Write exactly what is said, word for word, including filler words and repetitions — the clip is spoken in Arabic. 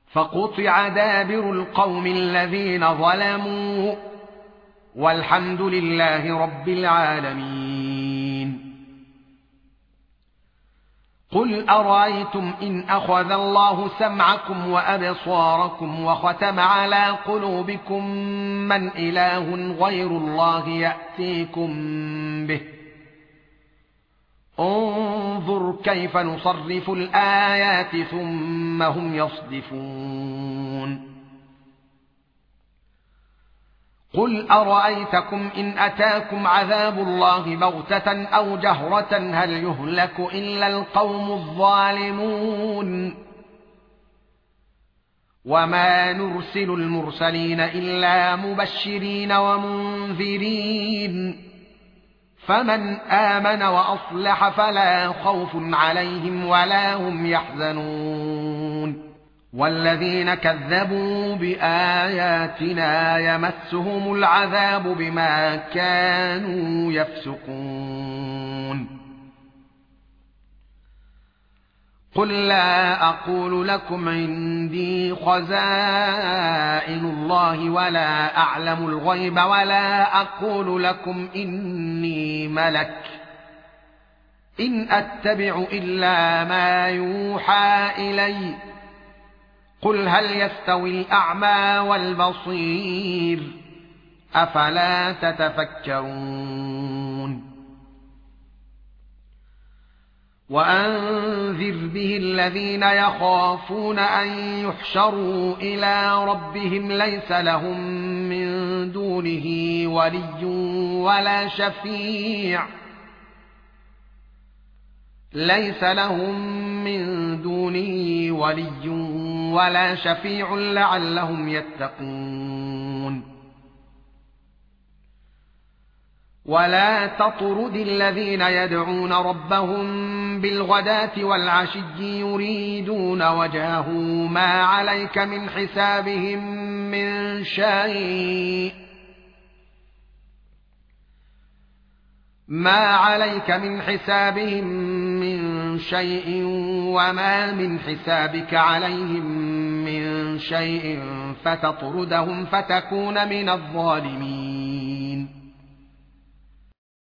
فقطع دابر القوم الذين ظلموا والحمد لله رب العالمين. قل أرأيتم إن أخذ الله سمعكم وأبصاركم وختم على قلوبكم من إله غير الله يأتيكم به؟ انظر كيف نصرف الآيات ثم هم يصدفون. قل أرأيتكم إن أتاكم عذاب الله بغتة أو جهرة هل يهلك إلا القوم الظالمون؟ وما نرسل المرسلين إلا مبشرين ومنذرين، فمن آمن وأصلح فلا خوف عليهم ولا هم يحزنون. والذين كذبوا بآياتنا يمسهم العذاب بما كانوا يفسقون. قل لا أقول لكم عندي خزائن الله ولا أعلم الغيب ولا أقول لكم إني ملك إن أتبع إلا ما يوحى إلي. قل هل يستوي الأعمى والبصير أفلا تتفكرون. وأنذر به الذين يخافون أن يحشروا إلى ربهم ليس لهم من دونه ولي ولا شفيع ليس لهم من دونه ولي ولا شفيع لعلهم يتقون. ولا تطرد الذين يدعون ربهم بالغداة والعشي يريدون وجهه ما عليك من حسابهم من شيء ما عليك من حسابهم من شيء وما من حسابك عليهم من شيء فتطردهم فتكون من الظالمين.